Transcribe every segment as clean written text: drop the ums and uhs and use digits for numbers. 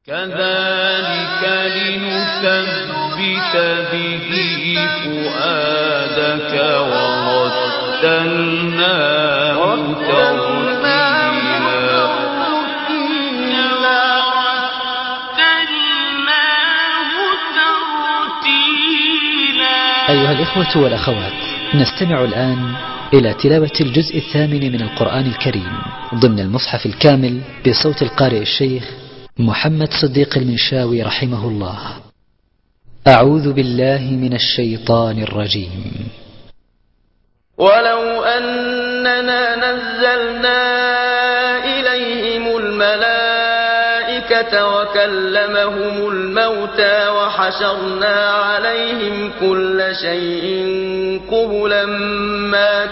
كذلك لنثبت به فؤادك ورتلناه ترتيلا. أيها الإخوة والأخوات، نستمع الآن إلى تلاوة الجزء 8 من القرآن الكريم ضمن المصحف الكامل بصوت القارئ الشيخ محمد صديق المنشاوي رحمه الله. أعوذ بالله من الشيطان الرجيم. ولو أننا نزلنا إليهم الملائكة وكلمهم الموتى وحشرنا عليهم كل شيء قبلا ما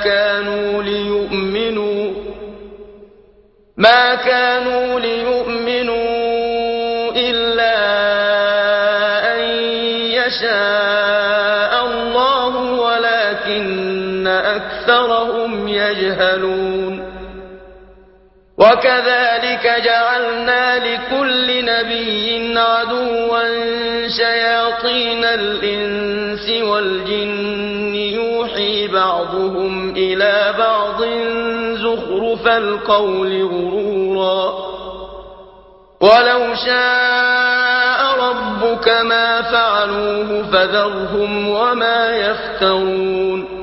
كانوا ليؤمنوا إلا أن يشاء الله ولكن أكثرهم يجهلون. وكذلك جعلنا لكل نبي عدوا شياطين الإنس والجن يوحي بعضهم إلى بعض زخرف القول غرورا. ولو شاء ربك ما فعلوه فذرهم وما يفترون.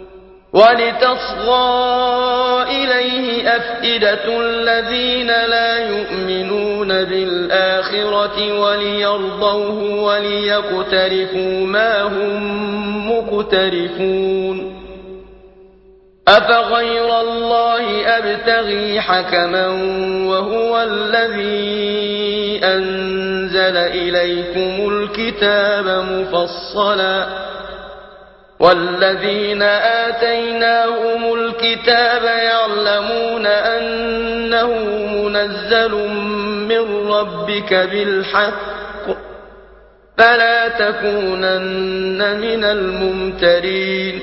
ولتصغى إليه أفئدة الذين لا يؤمنون بالآخرة وليرضوه وليقترفوا ما هم مقترفون. أفغير الله أبتغي حكما وهو الذي أنزل إليكم الكتاب مفصلا والذين آتيناهم الكتاب يعلمون أنه منزل من ربك بالحق فلا تكونن من الممترين.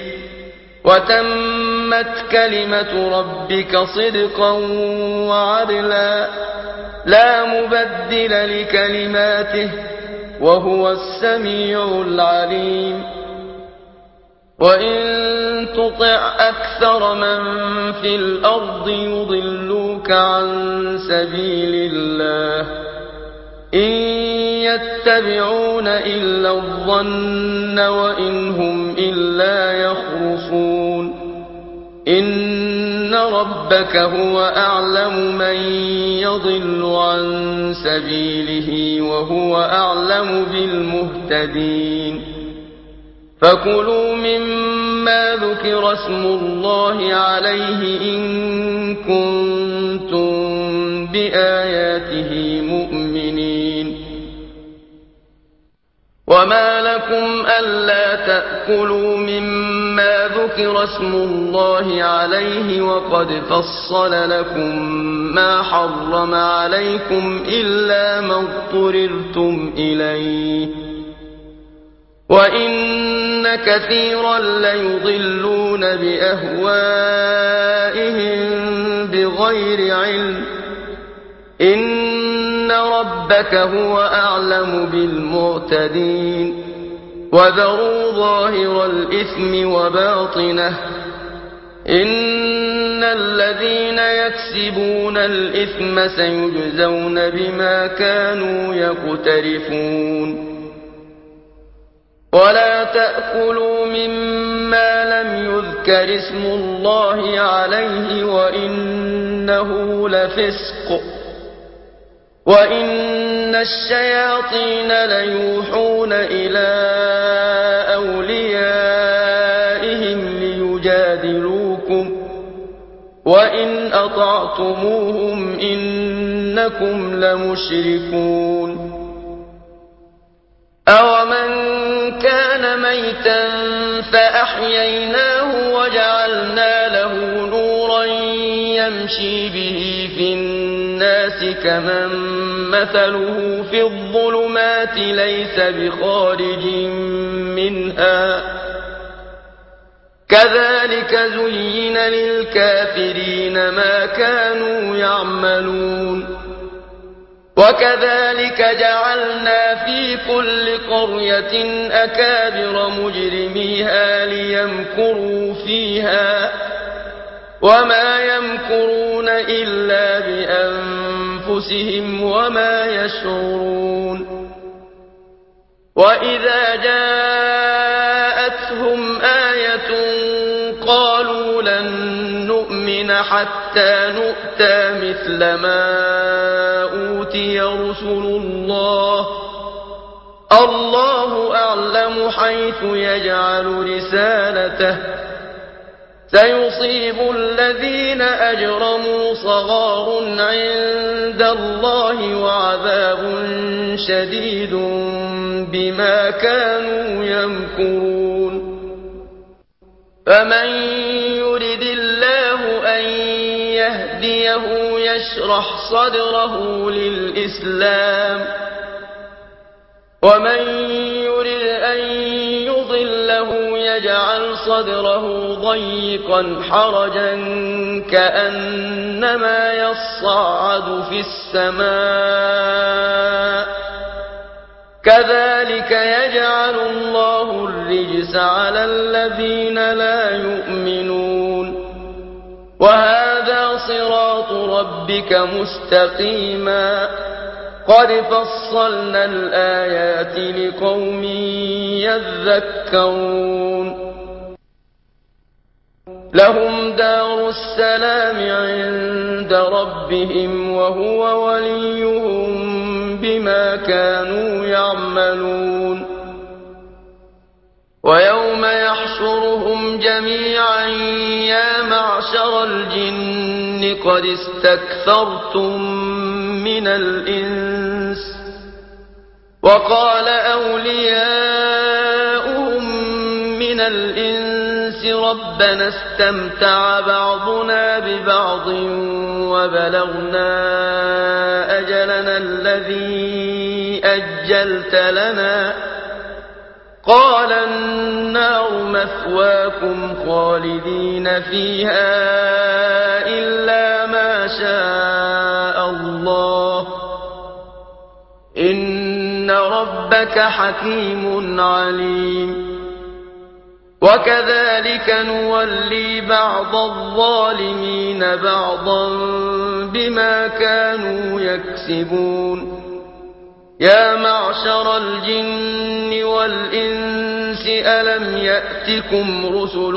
وتمت كلمة ربك صدقا وعدلا لا مبدل لكلماته وهو السميع العليم. وإن تطع أكثر من في الأرض يضلوك عن سبيل الله إن يتبعون إلا الظن وإن هم إلا يخرصون. إن ربك هو أعلم من يضل عن سبيله وهو أعلم بالمهتدين. فكلوا مما ذكر اسم الله عليه إن كنتم بآياته مؤمنين. وما لكم ألا تأكلوا مما ذكر اسم الله عليه وقد فصل لكم ما حرم عليكم إلا ما اضطررتم إليه. وإن كثيرا ليضلون بأهوائهم بغير علم. إن ربك هو أعلم بالمعتدين. وذروا ظاهر الإثم وباطنه إن الذين يكسبون الإثم سيجزون بما كانوا يقترفون. ولا تأكلوا مما لم يذكر اسم الله عليه وإنه لفسق. وإن الشياطين ليوحون إلى أوليائهم ليجادلوكم وإن أطعتموهم إنكم لمشركون. أومن كان ميتا فأحييناه وجعلنا له نورا يمشي به في الناس كمن مثله في الظلمات ليس بخارج منها كذلك زين للكافرين ما كانوا يعملون. وكذلك جعلنا في كل قرية أكابر مجرميها ليمكروا فيها وما يمكرون إلا بأنفسهم وما يشعرون وإذا جاءتهم آية قالوا لن نؤمن حتى نؤتى مثل ما أوتي رسل الله الله أعلم حيث يجعل رسالته سيصيب الذين أجرموا صغار عند الله وعذاب شديد بما كانوا يمكرون فمن يرد الله أن يهديه يشرح صدره للإسلام ومن يرد أن يضله يجعل صدره ضيقا حرجا كأنما يصعد في السماء كذلك يجعل الله الرجس على الذين لا يؤمنون وهذا صراط ربك مستقيما قد فصلنا الآيات لقوم يذكرون لهم دار السلام عند ربهم وهو وليهم بما كانوا يعملون ويوم يحشرهم جميعا يا معشر الجن قد استكثرتم من الإنس وقال أولياؤهم من الإنس ربنا استمتع بعضنا ببعض وبلغنا أجلنا الذي أجلت لنا قال النار مثواكم خالدين فيها إلا ما شاء الله إن ربك حكيم عليم وكذلك نولي بعض الظالمين بعضا بما كانوا يكسبون يا معشر الجن والإنس ألم يأتكم رسل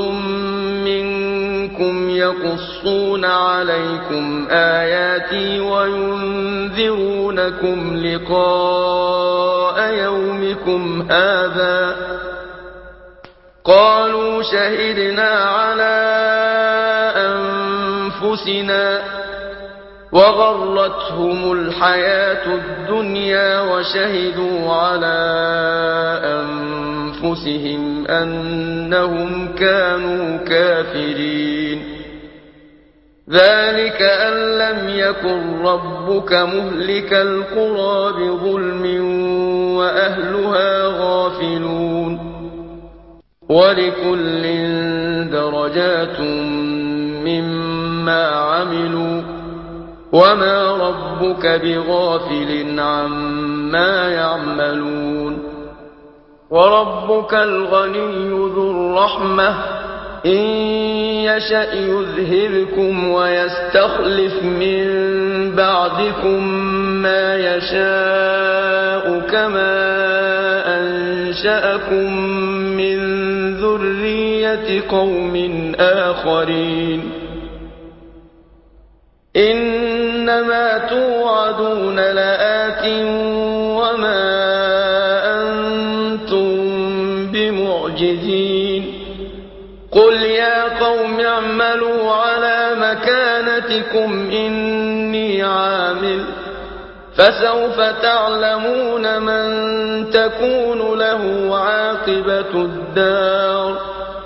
منكم يقصون عليكم آياتي وينذرونكم لقاء يومكم هذا قالوا شهدنا على أنفسنا وغرتهم الحياة الدنيا وشهدوا على أنفسهم أنهم كانوا كافرين ذلك أن لم يكن ربك مهلك القرى بظلم وأهلها غافلون ولكل درجات مما عملوا وما ربك بغافل عما يعملون وربك الغني ذو الرحمة إن يشأ يذهبكم ويستخلف من بعدكم ما يشاء كما أنشأكم من ذرية قوم آخرين إنما توعدون لآت وما أنتم بمعجزين قل يا قوم اعملوا على مكانتكم إني عامل فسوف تعلمون من تكون له عاقبة الدار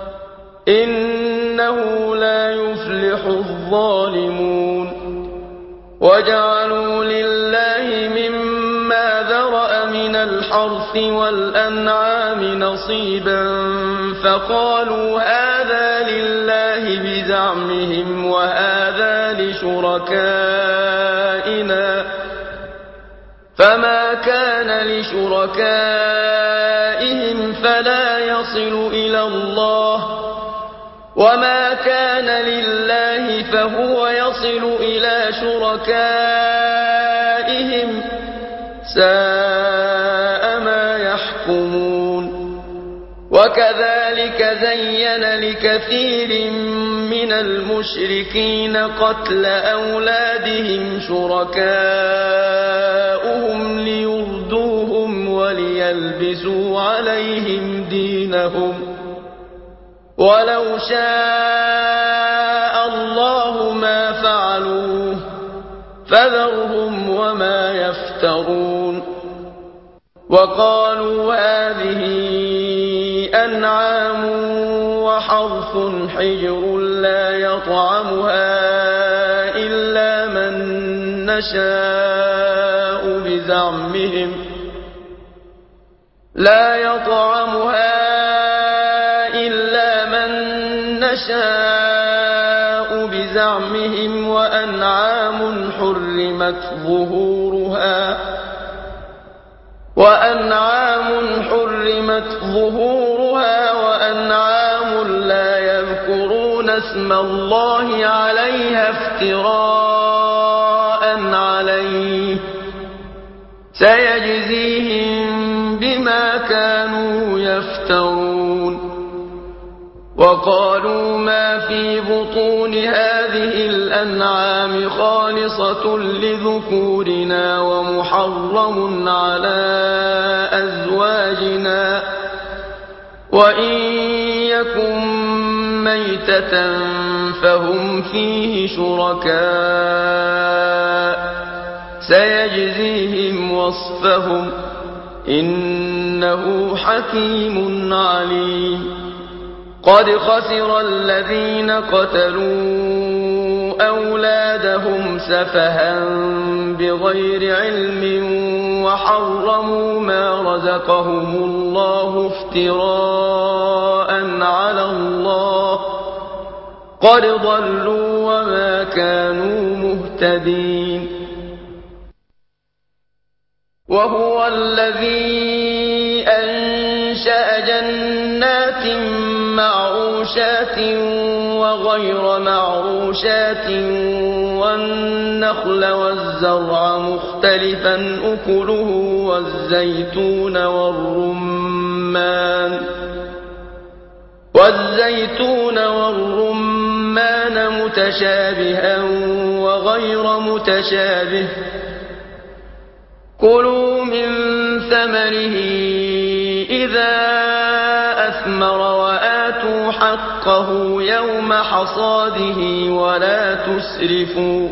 إنه لا يفلح الظالمون وجعلوا لله مما ذرأ من الحرث والأنعام نصيبا فقالوا هذا لله بزعمهم وهذا لشركائنا فما كان لشركائهم فلا يصل إلى الله، وما كان لله فهو يصل إلى شركائهم، ساء ما يحكمون. وكذلك زين لكثير من المشركين قتل أولادهم شركاؤهم ليردوهم وليلبسوا عليهم دينهم، ولو شاء الله ما فعلوه فذرهم وما يفترون. وقالوا هذه أنعام وحرث حجر لا يطعمها إلا من نشاء بزعمهم وأنعام حرمت ظهورها وأنعام لا يذكرون اسم الله عليها افتراء عليه، سيجزيهم بما كانوا يفترون. وقالوا ما في بطون هذه الأنعام خالصة لذكورنا ومحرم على أزواجنا، وإن يكن ميتة فهم فيه شركاء، سيجزيهم وصفهم إنه حكيم عليم. قد خسر الذين قتلوا أولادهم سفها بغير علم وحرموا ما رزقهم الله افتراء على الله، قد ضلوا وما كانوا مهتدين. وهو الذي أنشأ جنات معروشات وغير معروشات والنخل والزرع مختلفا أكله والزيتون والرمان متشابها وغير متشابه، كلوا من ثمره إذا أثمر وآتوا حقه يوم حصاده ولا تسرفوا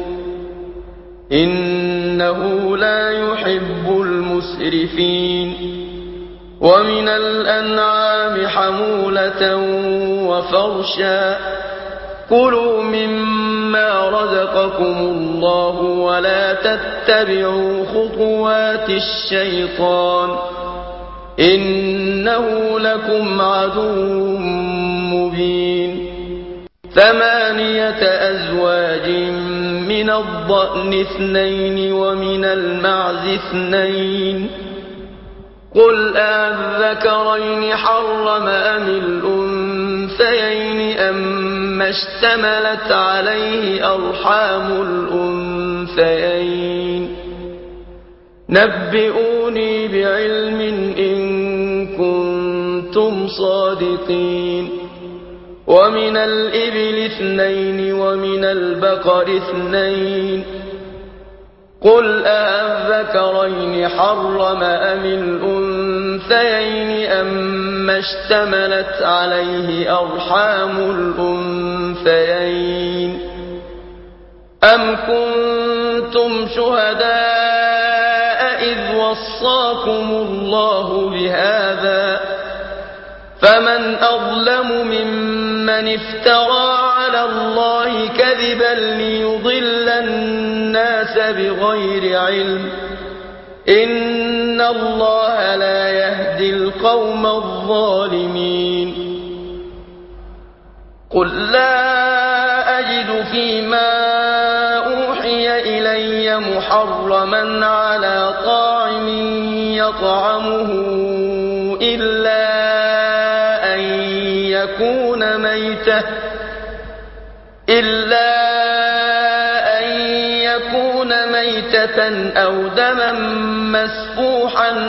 إنه لا يحب المسرفين. ومن الأنعام حمولة وفرشا، كلوا مما رزقكم الله ولا تتبعوا خطوات الشيطان إنه لكم عدو مبين. 8 أزواج من الضأن 2 ومن المعز 2، قل أذكرين حرم أم الأنثيين أما اشتملت عليه أرحام الأنثيين، نبئوني بعلم إن كنتم صادقين. ومن الإبل 2 ومن البقر 2، قل أذكرين حرم أم الأنثيين أما اشتملت عليه أرحام الأنثيين، أم كنتم شهداء إذ وصاكم الله بهذا، فمن أظلم ممن افترى على الله كذبا ليضل الناس بغير علم، إن الله لا يهدي القوم الظالمين. قل لا أجد فيما أوحي إلي الهدي محرما على طاعم يطعمه إلا أن يكون ميتة أو دما مسفوحا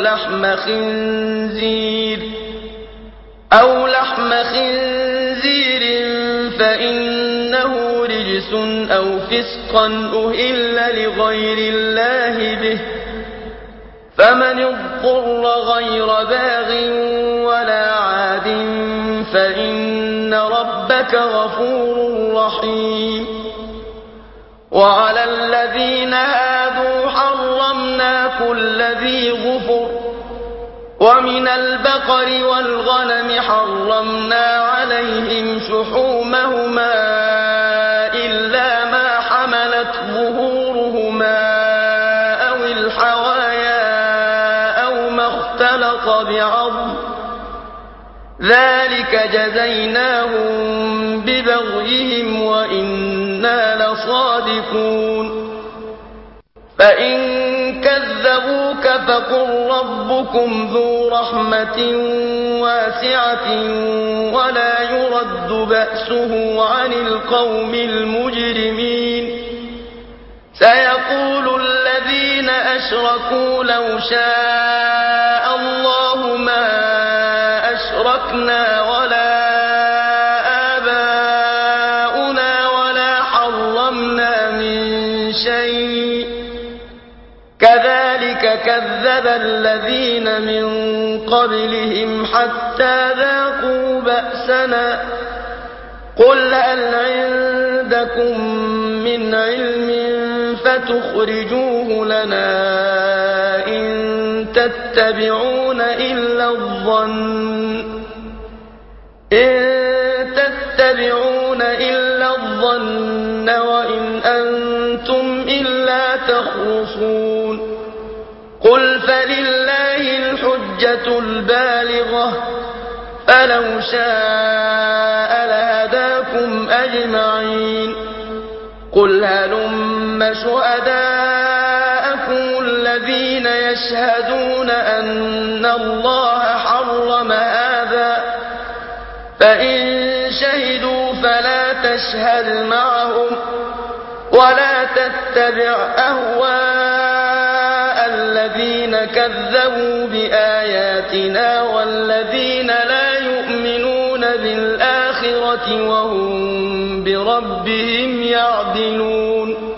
أو لحم خنزير فإنه رجس أو فسقا أهل لغير الله به، فمن اضطر غير باغ ولا عاد فإن ربك غفور رحيم. وعلى الذين هادوا حرمنا كل ذي ظفر، ومن البقر والغنم حرمنا عليهم شحومهما إلا ما حملت ظهورهما أو الحوايا أو ما اختلط بعظم، ذلك جزيناهم ببغيهم وإنا لصادقون. فإن كذبوك فقل ربكم ذو رحمة واسعة ولا يرد بأسه عن القوم المجرمين. سيقول الذين أشركوا لو شاء الله ما أشركنا ولا آباؤنا ولا حرمنا من شيء، كذلك كذب الذين من قبلهم حتى ذاقوا بأسنا. قل هل عندكم من علم فتخرجوه لنا إن تتبعون إلا الظن وإن أنتم إلا تخرصون. قل فلله الحجة البالغة، فلو شاء لهداكم أجمعين. قل هلم شهداءكم الذين يشهدون أن الله حرم هذا، فإن شهدوا فلا تشهد معهم ولا تتبع أهواء الذين كذبوا بآياتنا والذين لا يؤمنون بالآخرة وهم بربهم يعدلون.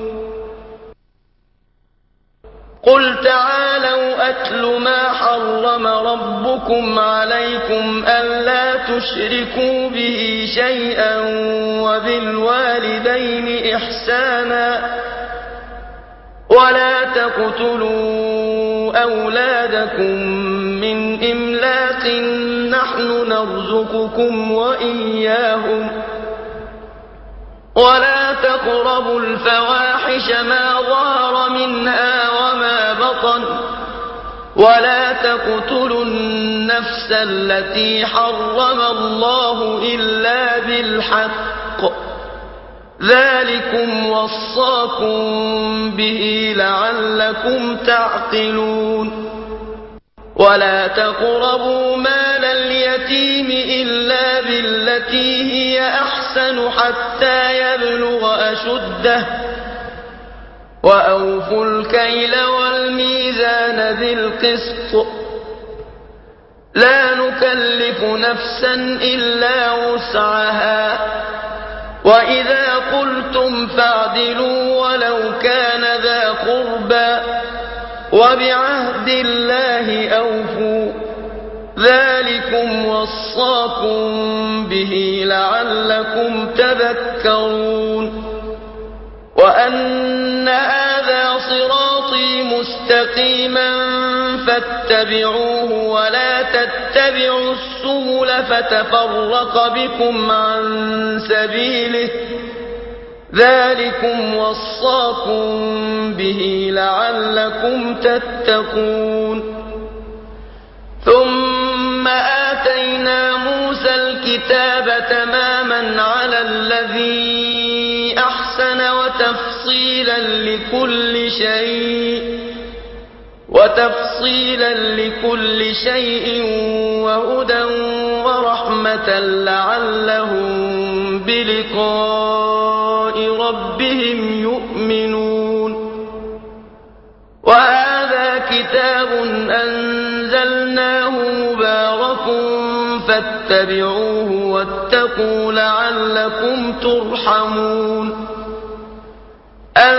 قل تعالوا أتل ما حرم ربكم عليكم ألا تشركوا به شيئا وبالوالدين إحسانا ولا تقتلوا أولادكم من إملاق نحن نرزقكم وإياهم ولا تقربوا الفواحش ما ظهر منها وما بطن ولا تقتلوا النفس التي حرم الله إلا بالحق، ذلكم وصاكم به لعلكم تعقلون. ولا تقربوا مال اليتيم إلا بالتي هي أحسن حتى يبلغ أشده، وأوفوا الكيل والميزان بالقسط، لا نكلف نفسا إلا وسعها، وإذا قلتم فاعدلوا ولو كان ذا قربى، وبعهد الله أوفوا، ذلكم وصاكم به لعلكم تذكرون. وأن هذا صراطي مستقيما فاتبعوه ولا تتبعوا السبل فتفرق بكم عن سبيله، ذلكم وصاكم به لعلكم تتقون. ثم آتينا موسى الكتاب تماما على الذي أحسن وتفسيرا وتفصيلا لكل شيء وهدى ورحمة لعلهم بلقاء ربهم يؤمنون وهذا كتاب أنزلناه مبارك فاتبعوه واتقوا لعلكم ترحمون أن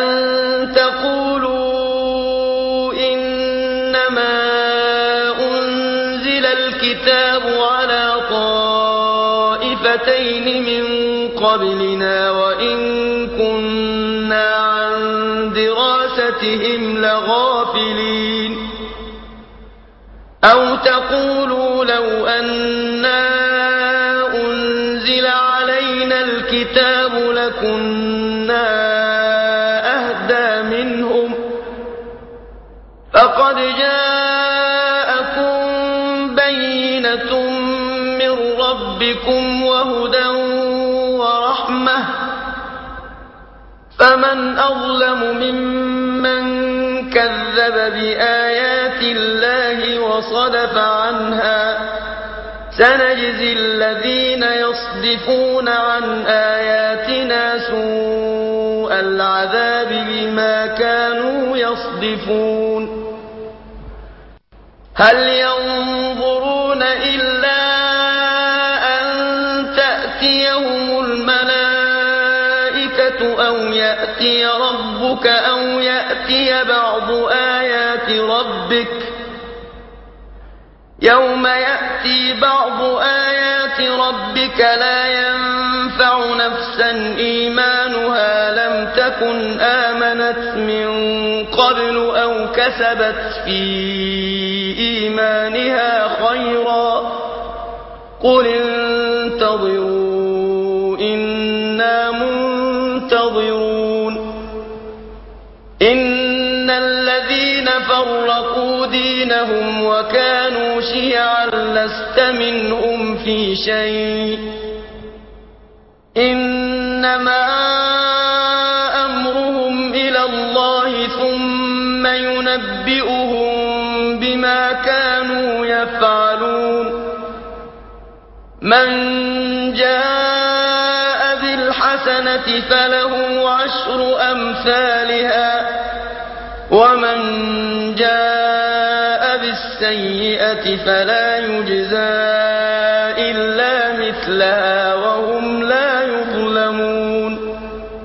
تقولوا إنما أنزل الكتاب على طائفتين من قبلنا وإن كنا عن دراستهم لغافلين أو تقولوا لو أنا أنزل علينا الكتاب لكنا أهدى منهم فقد جاءكم بينة من ربكم وهدى ورحمة فمن أظلم ممن كذب بآيات الله وصدف عنها سنجزي الذين يصدفون عن آياتنا سوء العذاب بما كانوا يصدفون هل ينظرون إلا أن تأتيهم الملائكة أو يأتي ربك أو يأتي بعض آيات ربك يوم يأتي بعض آيات ربك لا ينفع نفسا إيمانها لم تكن آمنت من قبل أو كسبت في إيمانها خيرا قل انتظروا إنا منتظرون إن الذين فرقوا دينهم وكانوا شيعا لست منهم في شيء إنما أمرهم إلى الله ثم ينبئهم بما كانوا يفعلون من جاء بالحسنة فله عشر أمثالها ومن جاء بالسيئة فلا يجزى إلا مثلها وهم لا يظلمون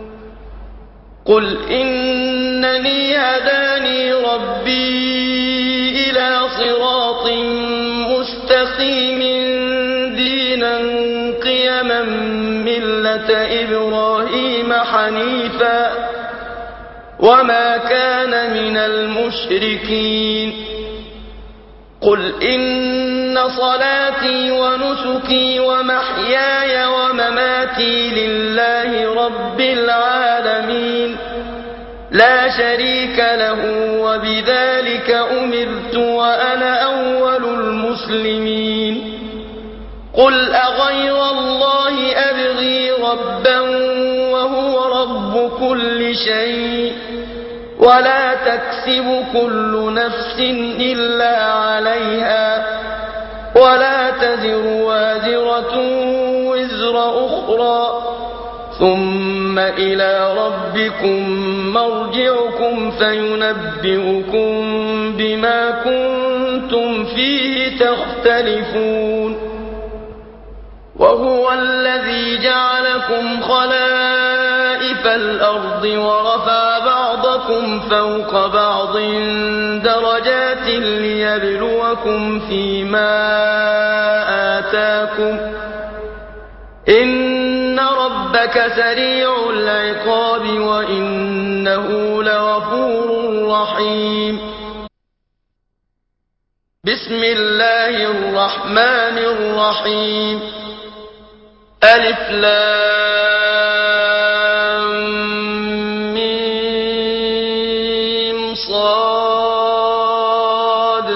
قل إنني هداني ربي إلى صراط مستقيم دينا قيما ملة إبراهيم حنيفا وما كان من المشركين قل إن صلاتي ونسكي ومحياي ومماتي لله رب العالمين لا شريك له وبذلك أمرت وأنا أول المسلمين قل أغير الله أبغي ربا وهو رب كل شيء ولا تكسب كل نفس إلا عليها ولا تزر وازرة وزر أخرى ثم إلى ربكم مرجعكم فينبئكم بما كنتم فيه تختلفون وهو الذي جعلكم خلائف الأرض ورفع بعضكم فوق بعض درجات ليبلوكم فيما آتاكم إن ربك سريع العقاب وإنه لغفور رحيم بسم الله الرحمن الرحيم ألف لام ميم صاد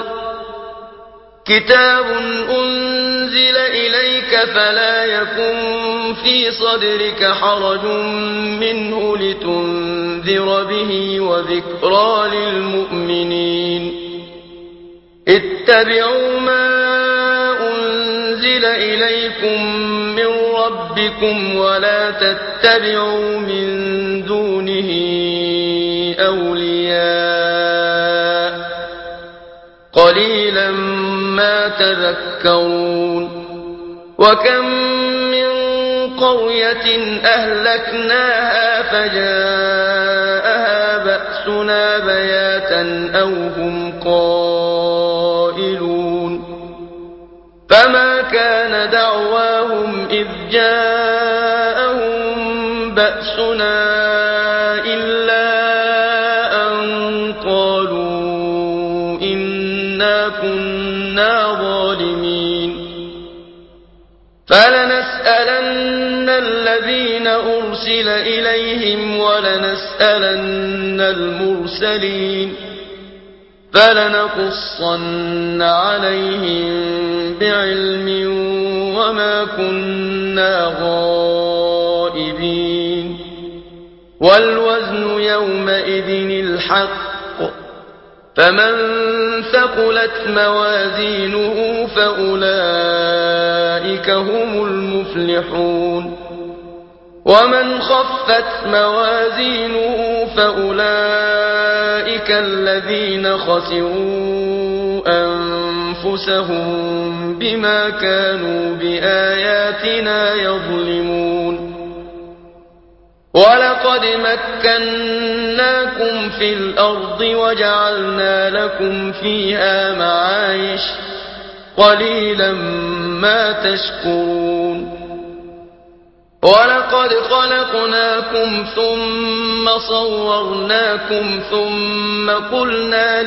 كتاب أنزل إليك فلا يكن في صدرك حرج منه لتنذر لينذر به وذكرى للمؤمنين اتبعوا ما أنزل إليكم من ربكم ولا تتبعوا من دونه أولياء قليلا ما تذكرون وكم من قرية أهلكناها فجاءها بأسنا بياتا أو هم قائلون فما كان دعواهم إذ جاءهم بأسنا إلا أن قالوا إنا كنا ظالمين فلنسألن الذين أرسل إليهم ولنسألن المرسلين فلنقصن عليهم بعلم وما كنا غائبين والوزن يومئذ الحق فمن ثقلت موازينه فأولئك هم المفلحون ومن خفت موازينه فأولئك الذين خسروا أنفسهم بما كانوا بآياتنا يظلمون ولقد مكناكم في الأرض وجعلنا لكم فيها معايش قليلا ما تشكرون ولقد خلقناكم ثم صورناكم ثم قلنا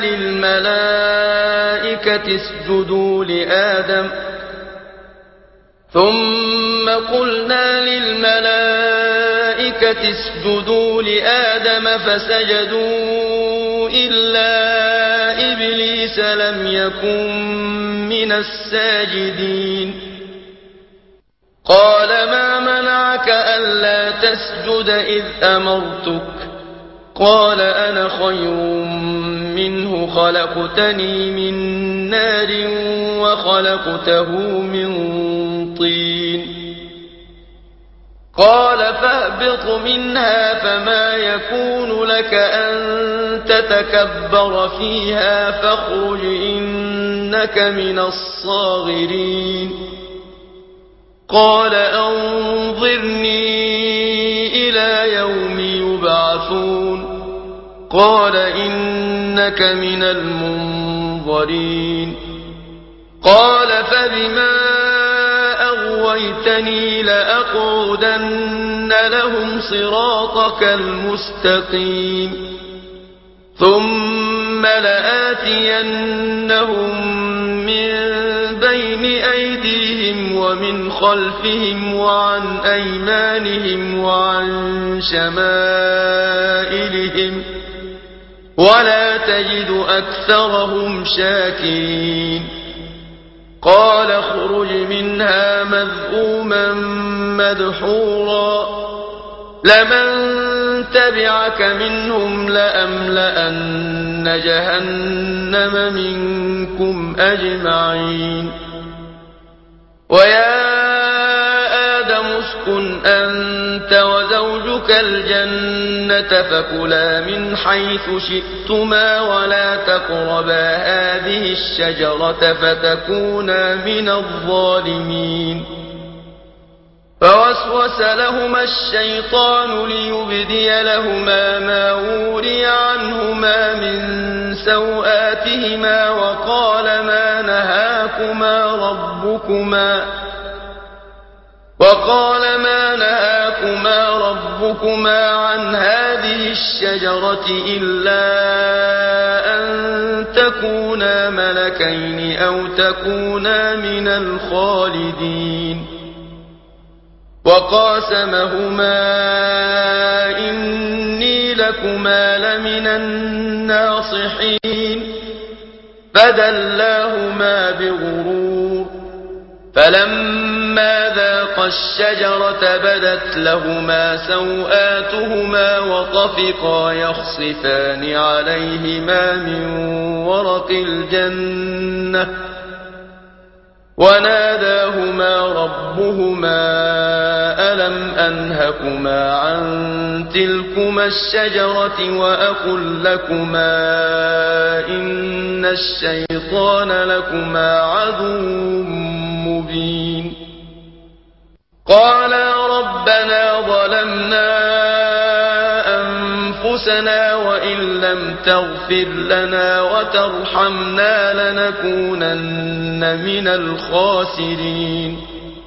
للملائكة اسجدوا لآدم فسجدوا إلا إبليس لم يكن من الساجدين قال ما منعك ألا تسجد إذ أمرتك قال أنا خير منه خلقتني من نار وخلقته من طين قال فاهبط منها فما يكون لك أن تتكبر فيها فاخرج إنك من الصاغرين قال أنظرني إلى يوم يبعثون قال إنك من المنظرين قال فبما أغويتني لأقعدن لهم صراطك المستقيم ثم لآتينهم من بين أيديهم ومن خلفهم وعن أيمانهم وعن شمائلهم ولا تجد أكثرهم شاكرين قال اخرج منها مذءوما مدحورا لمن تبعك منهم لأملأن جهنم منكم أجمعين ويا آدم اسكن أنت وزوجك الجنة فكلا من حيث شئتما ولا تقربا هذه الشجرة فتكونا من الظالمين فوسوس لهما الشيطان ليبدي لهما ما وري عنهما من سوآتهما وقال ما نهاكما ربكما عن هذه الشجرة إلا أن تكونا ملكين أو تكونا من الخالدين وقاسمهما إني لكما لمن الناصحين فدلاهما بغرور فلما ذاقا الشجرة بدت لهما سوآتهما وطفقا يخصفان عليهما من ورق الجنة وناداهما ربهما ألم أنهكما عن تلكما الشجرة وأقل لكما إن الشيطان لكما عدو مبين قالا ربنا ظلمنا أنفسنا وإن لم تغفر لنا وترحمنا لنكونن من الخاسرين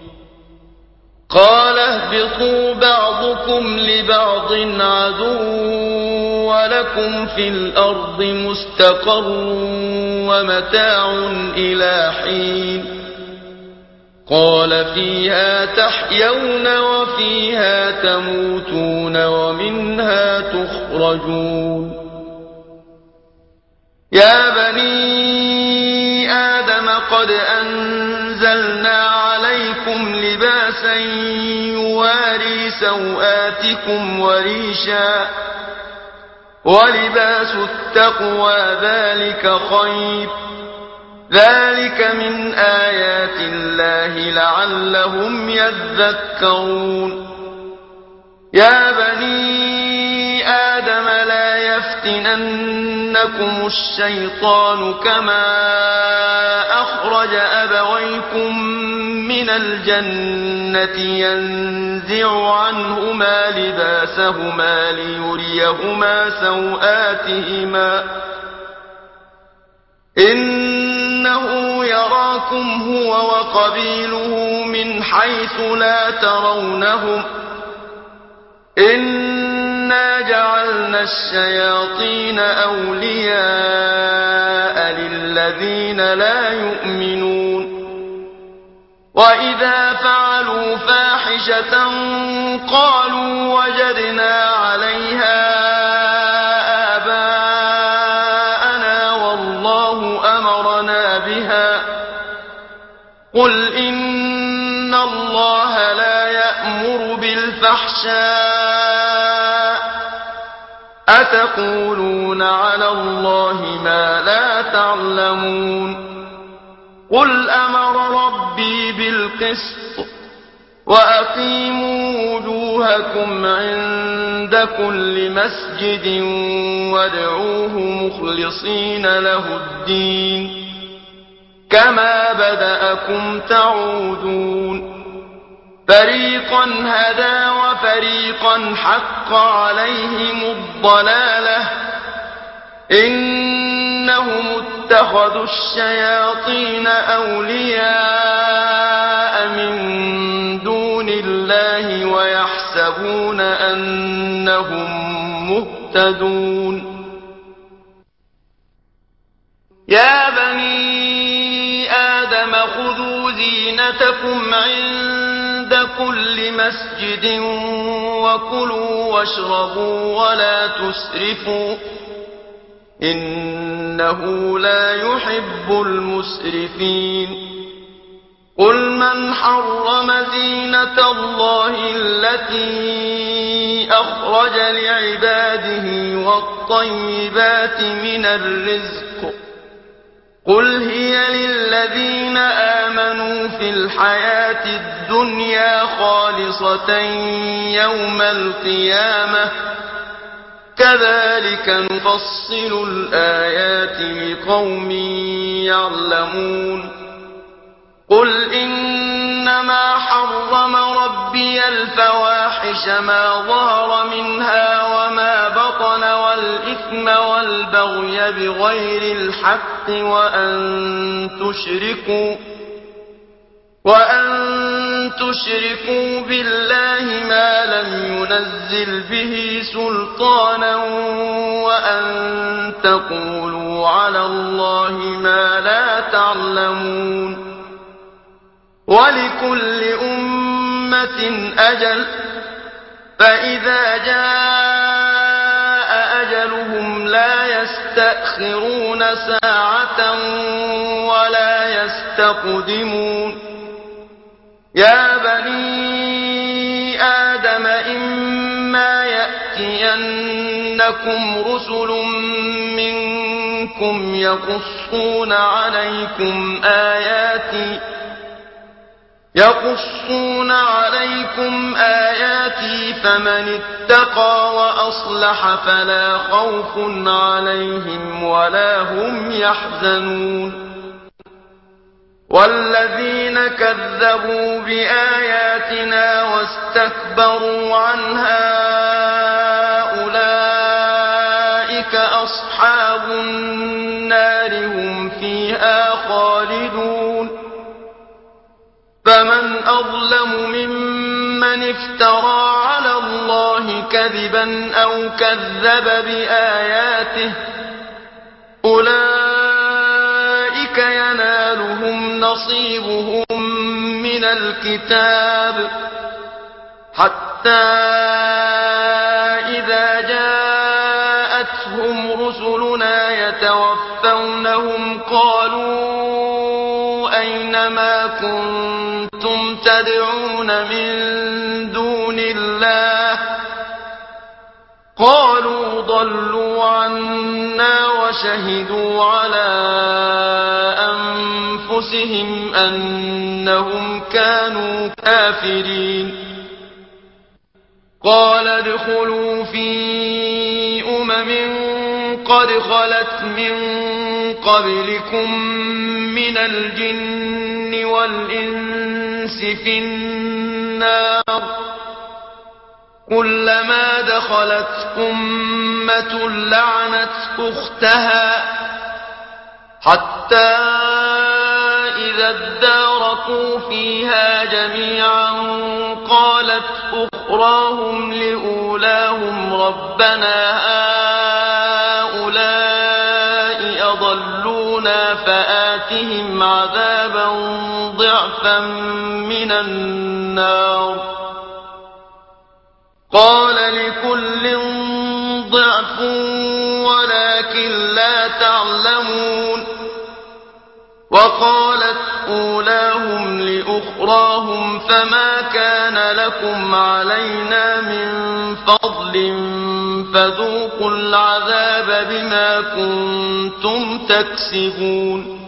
قال اهبطوا بعضكم لبعض عدو ولكم في الأرض مستقر ومتاع إلى حين قال فيها تحيون وفيها تموتون ومنها تخرجون يا بني آدم قد أنزلنا عليكم لباسا يواري سوآتكم وريشا ولباس التقوى ذلك خير ذلك من آيات الله لعلهم يذكرون يا بني آدم لا يفتننكم الشيطان كما أخرج أبويكم من الجنة ينزع عنهما لباسهما ليريهما سوآتهما إنه يراكم هو وقبيله من حيث لا ترونهم إنا جعلنا الشياطين أولياء للذين لا يؤمنون وإذا فعلوا فاحشة قالوا وجدنا عليها آباءنا والله أمرنا بها قل إن الله لا يأمر بالفحشاء أتقولون على الله ما لا تعلمون قل أمر ربي بالقسط وأقيموا وجوهكم عند كل مسجد وادعوه مخلصين له الدين كما بدأكم تعودون فريقا هدى وفريقا حق عليهم الضلالة إنهم اتخذوا الشياطين أولياء من دون الله ويحسبون أنهم مهتدون يا بني آدم خذوا زينتكم عند كل مسجد وكلوا واشربوا ولا تسرفوا إنه لا يحب المسرفين قل من حرم زينة الله التي أخرج لعباده والطيبات من الرزق قل هي للذين آمنوا في الحياة الدنيا خالصة يوم القيامة كذلك نفصل الآيات لقوم يعلمون قل إنما حرم ربي الفواحش ما ظهر منها وما بطن والإثم والبغي بغير الحق وأن تشركوا بالله ما لم ينزل به سلطانا وأن تقولوا على الله ما لا تعلمون ولكل أمة أجل فإذا جاء أجلهم لا يستأخرون ساعة ولا يستقدمون يا بني آدم إما يأتينكم رسل منكم يقصون عليكم آياتي فمن اتقى وأصلح فلا خوف عليهم ولا هم يحزنون والذين كذبوا بآياتنا واستكبروا عنها أولئك أصحاب النار هم فيها خالدون فمن أظلم ممن افترى على الله كذبا أو كذب بآياته أولئك ينالهم نصيبهم من الكتاب حتى إذا جاءتهم رسلنا يتوفونهم قالوا أين ما كنتم تدعون من دون الله قالوا ضلوا عنا وشهدوا على أنفسهم أنهم كانوا كافرين قال ادخلوا في قد خلت من قبلكم من الجن والإنس في النار كلما دخلت أمة لعنت أختها حتى إذا اداركوا فيها جميعا قالت أخراهم لأولاهم ربنا هؤلاء أضلونا فآتهم عذابا ضعفا من النار قال لكل ضعف ولكن لا تعلمون وقالت أولاهم لأخراهم فما كان لكم علينا من فضل فذوقوا العذاب بما كنتم تكسبون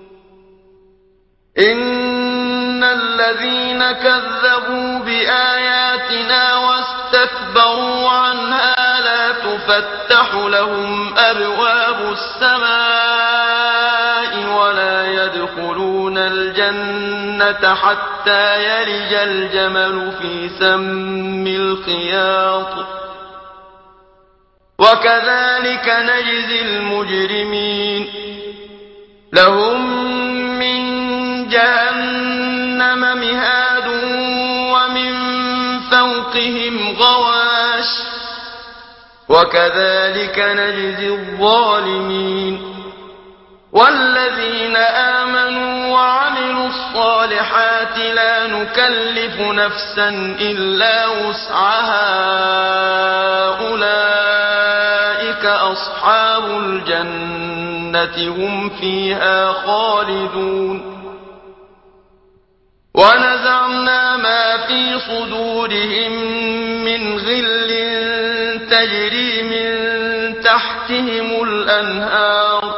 إن الذين كذبوا بآياتنا واستكبروا عنها لا تفتح لهم أبواب السماء ولا يدخلون الجنة حتى يلج الجمل في سم الخياط وكذلك نجزي المجرمين لهم من جهنم مهاد ومن فوقهم غواش وكذلك نجزي الظالمين والذين آمنوا وعملوا الصالحات لا نكلف نفسا إلا وسعها أولئك أصحاب الجنة هم فيها خالدون ونزعنا ما في صدورهم من غل تجري من تحتهم الأنهار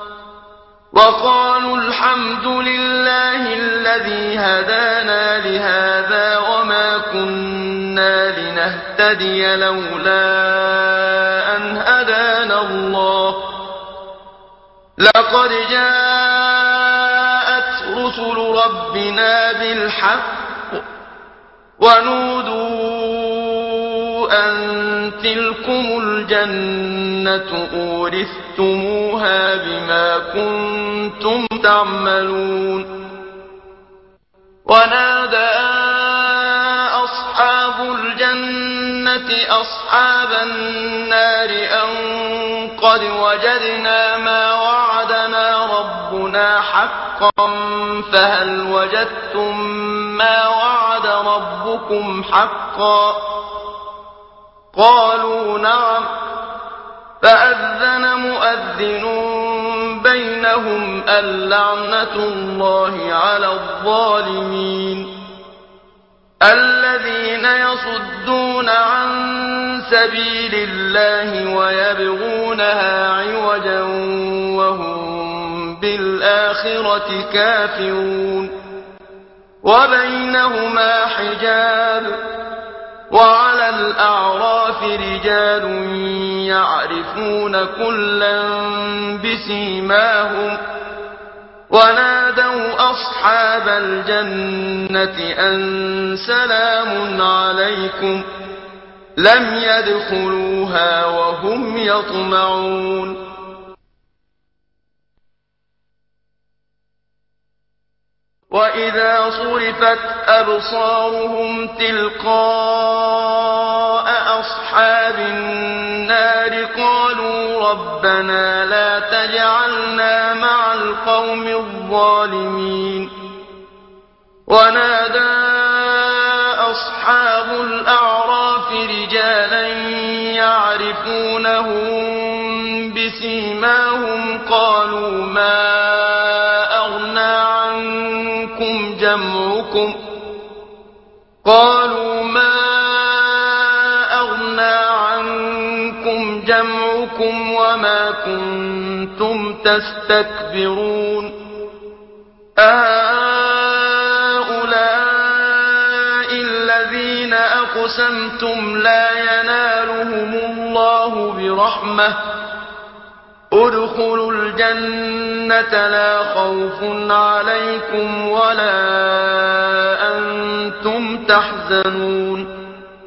وقالوا الحمد لله الذي هدانا لهذا وما كنا لنهتدي لولا أن هدانا الله لقد جاءت رسل ربنا بالحق ونودوا أن تلكم الجنة أورثتموها بما كنتم تعملون ونادى أصحاب الجنة أصحاب النار أن قد وجدنا ما وعدنا ربنا حقا فهل وجدتم ما وعد ربكم حقا قالوا نعم فأذن مؤذن بينهم اللعنة الله على الظالمين الذين يصدون عن سبيل الله ويبغونها عوجا وهم بالآخرة كافرون وبينهما حجاب وعلى الأعراف رجال يعرفون كلا بسيماهم ونادوا أصحاب الجنة أن سلام عليكم لم يدخلوها وهم يطمعون وإذا صرفت أبصارهم تلقاء أصحاب النار قالوا ربنا لا تجعلنا مع القوم الظالمين ونادى أصحاب الأعراف رجالا يعرفونهم بسيماهم قالوا ما أغنى عنكم جمعكم وما كنتم تستكبرون أهؤلاء الذين أقسمتم لا ينالهم الله برحمة ادخلوا الجنة لا خوف عليكم ولا أنتم تحزنون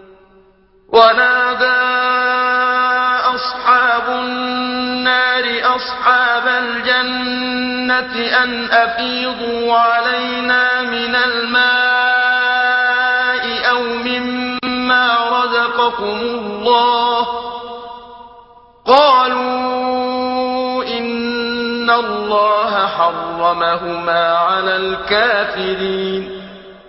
ونادى أصحاب النار أصحاب الجنة أن أفيضوا علينا من الماء أو مما رزقكم الله قالوا إن الله حرمهما على الكافرين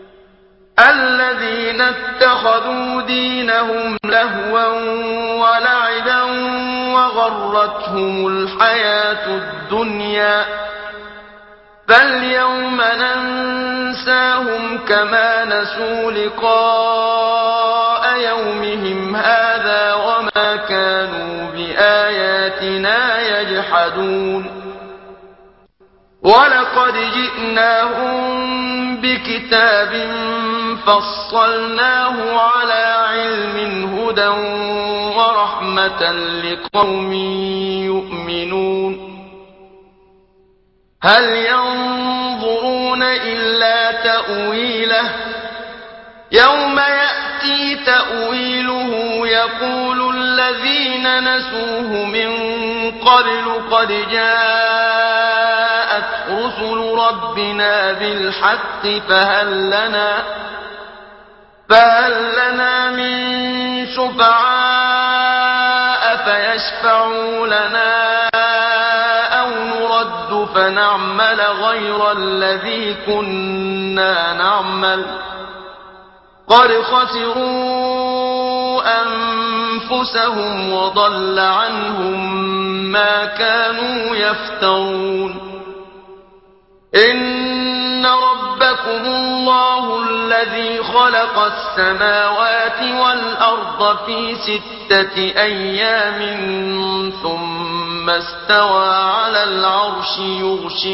الذين اتخذوا دينهم لهوا ولعبا وغرتهم الحياة الدنيا فاليوم ننساهم كما نسوا لقاء يومهم هذا وما كانوا بآياتنا يجحدون ولقد جئناهم بكتاب فصلناه على علم هدى ورحمة لقوم يؤمنون هل ينظرون إلا تأويله يوم يأتي تأويله يقول الذين نسوه من قبل قد جاءت رسل ربنا بالحق فهل لنا من شفعاء فيشفعوا لنا أو نرد فنعمل غير الذي كنا نعمل قد خسروا أنفسهم وضل عنهم ما كانوا يفترون إن ربكم الله الذي خلق السماوات والأرض في 6 أيام ثم استوى على العرش يغشي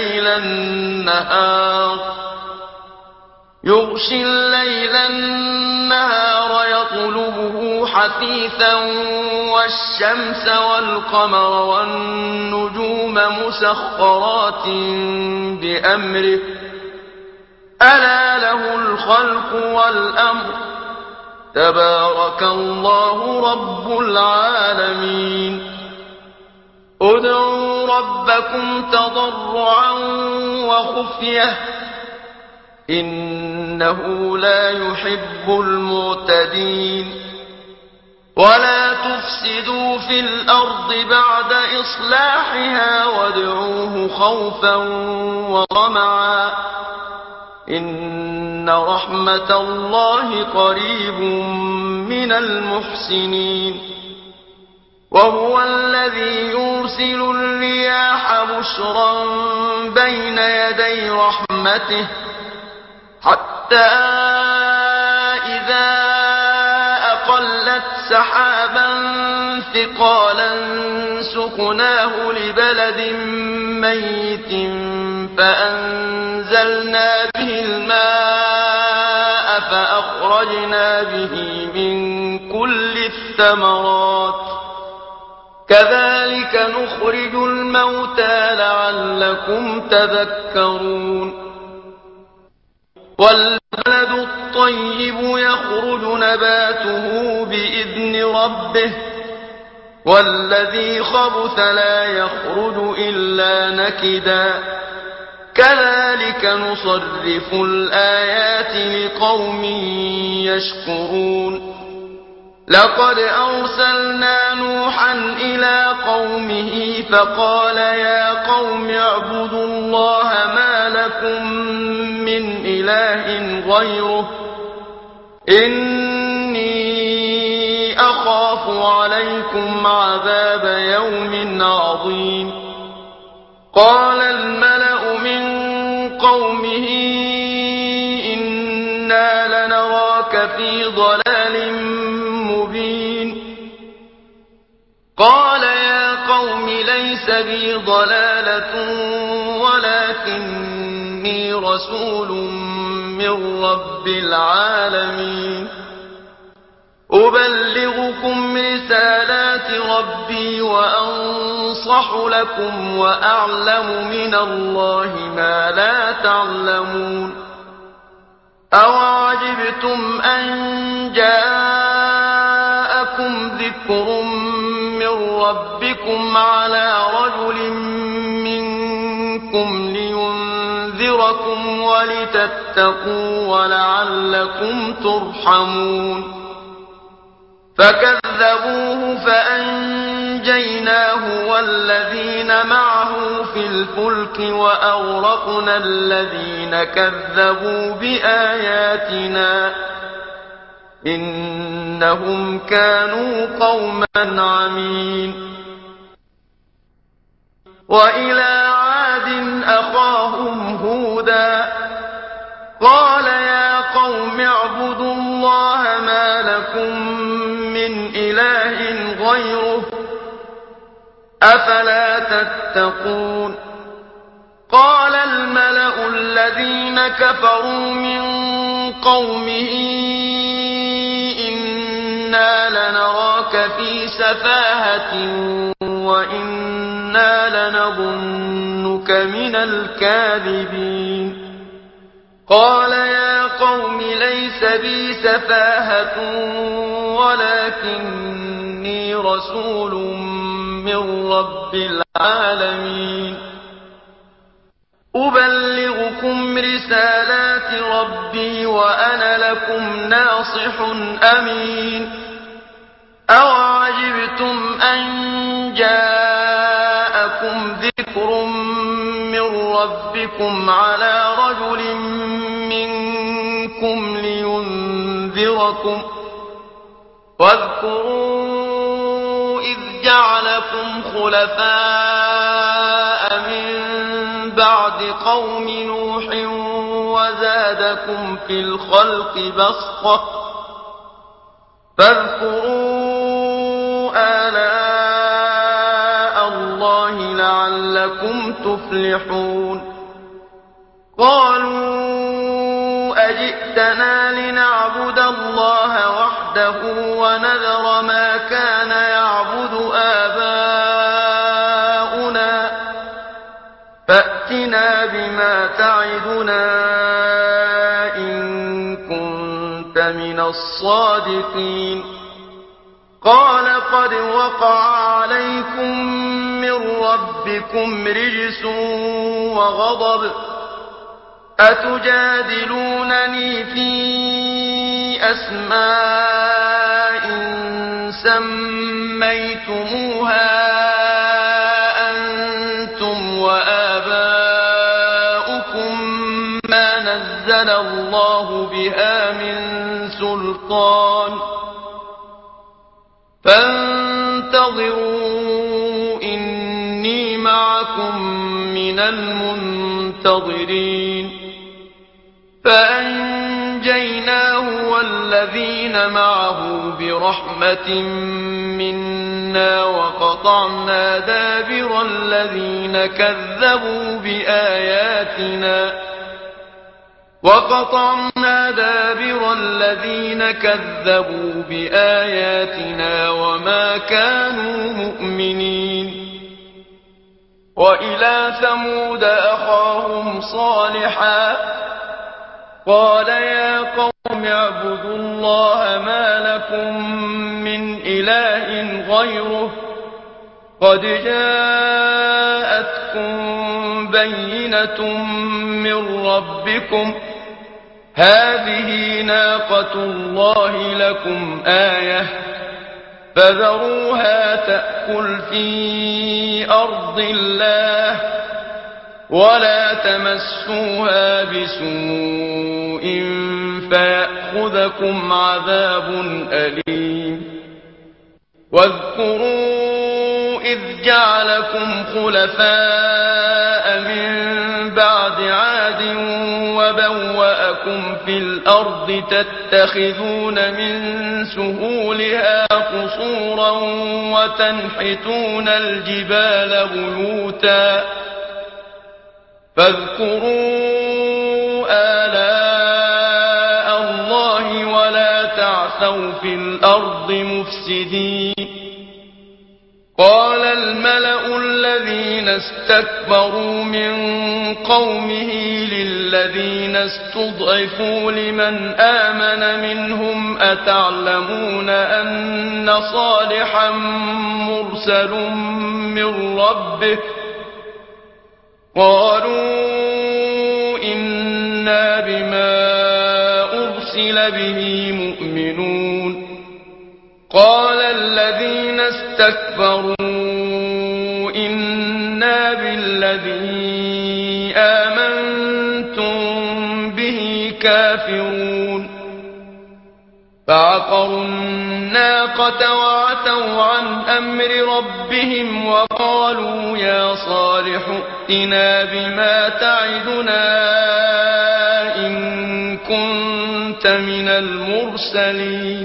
الليل النهار يطلبه حثيثا والشمس والقمر والنجوم مسخرات بأمره ألا له الخلق والأمر تبارك الله رب العالمين ادعوا ربكم تضرعا وخفية إنه لا يحب المعتدين ولا تفسدوا في الأرض بعد إصلاحها وادعوه خوفا وطمعا إن رحمة الله قريب من المحسنين وهو الذي يرسل الرياح بشرا بين يدي رحمته حتى سحابا ثقالا سقناه لبلد ميت فأنزلنا به الماء فأخرجنا به من كل الثمرات كذلك نخرج الموتى لعلكم تذكرون والبلد الطيب يخرج نباته بإذن ربه والذي خبث لا يخرج إلا نكدا كذلك نصرف الآيات لقوم يشكرون لقد أرسلنا نوحا إلى قومه فقال يا قوم اعبدوا الله ما لكم من إله غيره إني أخاف عليكم عذاب يوم عظيم قال الملأ من قومه إنا لنراك في ضلال مبين قال يا قوم ليس بي ضلالة ولكني رسول من رب العالمين أبلغكم رسالات ربي وأنصح لكم وأعلم من الله ما لا تعلمون أوعجبتم أن جاءكم ذكر من ربكم على رجل منكم لينذركم ولتتقوا ولعلكم ترحمون فكذبوه فأنجيناه والذين معه في الفلك وأغرقنا الذين كذبوا بآياتنا إنهم كانوا قوما عمين وإلى عاد أخاهم هودا قال يا قوم اعبدوا الله ما لكم من إله غيره أفلا تتقون قال الملأ الذين كفروا من قومه إنا لنراك في سفاهة وإنا لنظنك من الكاذبين قال يا قوم ليس بي سفاهة ولكني رسول من رب العالمين أبلغكم رسالات ربي وأنا لكم ناصح أمين أوعجبتم أن جاءكم ذكر من ربكم على رجل منكم لينذركم واذكروا إذ جعلكم خلفاء من بعد قوم نوح وزادكم في الخلق بسطة فاذكروا آلاء الله لعلكم تفلحون قالوا أجئتنا لنعبد الله وحده ونذر ما كان يعبد آباؤنا فأتنا بما تعدنا إن كنت من الصادقين قال قد وقع عليكم من ربكم رجس وغضب أتجادلونني في أسماء سميتموها أنتم وآباؤكم ما نزل الله بها من سلطان فانتظروا إني معكم من المنتظرين فأنجيناه والذين معه برحمة منا وقطعنا دابر الذين كذبوا بآياتنا وما كانوا مؤمنين. وإلى ثمود أخاهم صالحا قال يا قوم اعبدوا الله ما لكم من إله غيره قد جاءتكم بينة من ربكم هذه ناقة الله لكم آية فذروها تأكل في أرض الله ولا تمسوها بسوء فيأخذكم عذاب أليم. واذكروا إذ جعلكم خلفاء من بعد عاد وبوأكم في الأرض تتخذون من سهولها قصورا وتنحتون الجبال بيوتا فاذكروا آلاء الله ولا تعثوا في الأرض مفسدين. قال الملأ الذين استكبروا من قومه للذين استضعفوا لمن آمن منهم أتعلمون أن صالحا مرسل من ربه قالوا إنا بما أرسل به مؤمنون. قال الذين استكبروا إنا بالذي آمنتم به كافرون. فعقروا الناقة وعتوا عن أمر ربهم وقالوا يا صالح ائتنا بما تعدنا إن كنت من المرسلين.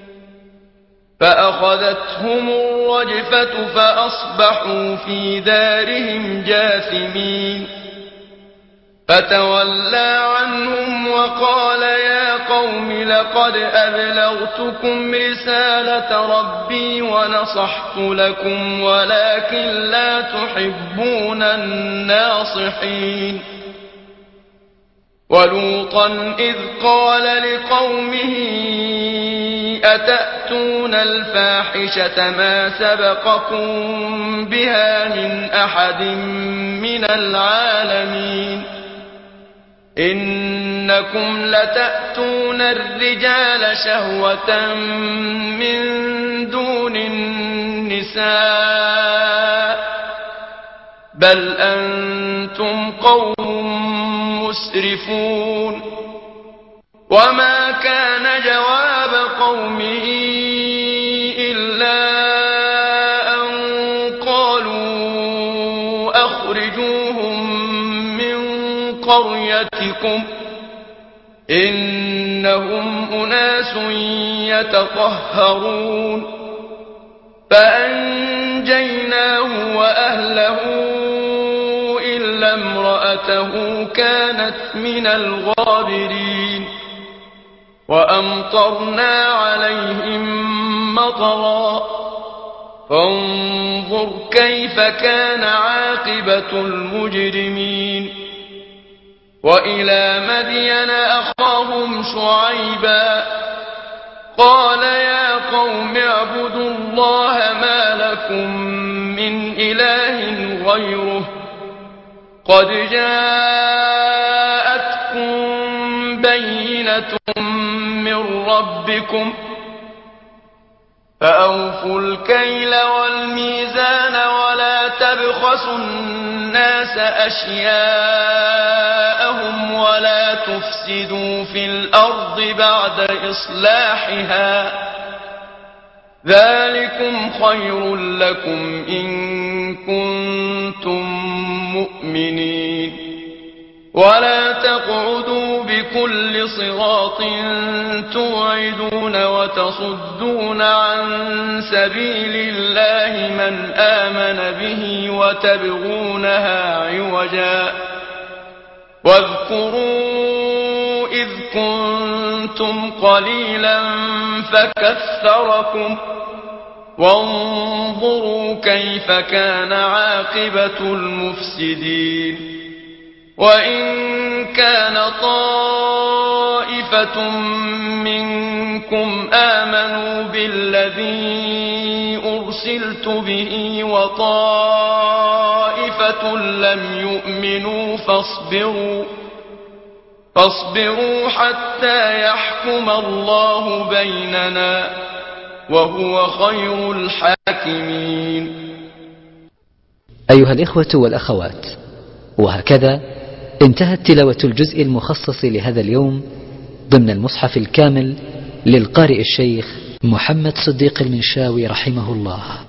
فأخذتهم الرجفة فأصبحوا في دارهم جاثمين. فتولى عنهم وقال يا قوم لقد أبلغتكم رسالة ربي ونصحت لكم ولكن لا تحبون الناصحين. ولوطا إذ قال لقومه أتأتون الفاحشة ما سبقكم بها من أحد من العالمين إنكم لتأتون الرجال شهوة من دون النساء بل أنتم قوم مسرفون. وما كان جواب قومه إلا أن قالوا أخرجوهم من قريتكم إنهم أناس يتطهرون. فأنجيناه وأهله إلا امرأته كانت من الغابرين. وأمطرنا عليهم مطرا فانظر كيف كان عاقبة المجرمين. وإلى مدين أخاهم شعيبا قال يا قوم اعبدوا الله ما لكم من إله غيره قد جاءتكم بينة من ربكم فأوفوا الكيل والميزان ولا تبخسوا الناس أشياءهم ولا تفسدوا في الأرض بعد إصلاحها ذلكم خير لكم إن كنتم مؤمنين. ولا تقعدوا بكل صراط توعدون وتصدون عن سبيل الله من آمن به وتبغونها عوجا واذكروا إذ كنتم قليلا فكثركم وانظروا كيف كان عاقبة المفسدين وإن كان طائفة منكم آمنوا بالذي أرسلت به وطائفة لم يؤمنوا فاصبروا حتى يحكم الله بيننا وهو خير الحاكمين. أيها الإخوة والأخوات، وهكذا انتهت تلاوة الجزء المخصص لهذا اليوم ضمن المصحف الكامل للقارئ الشيخ محمد صديق المنشاوي رحمه الله.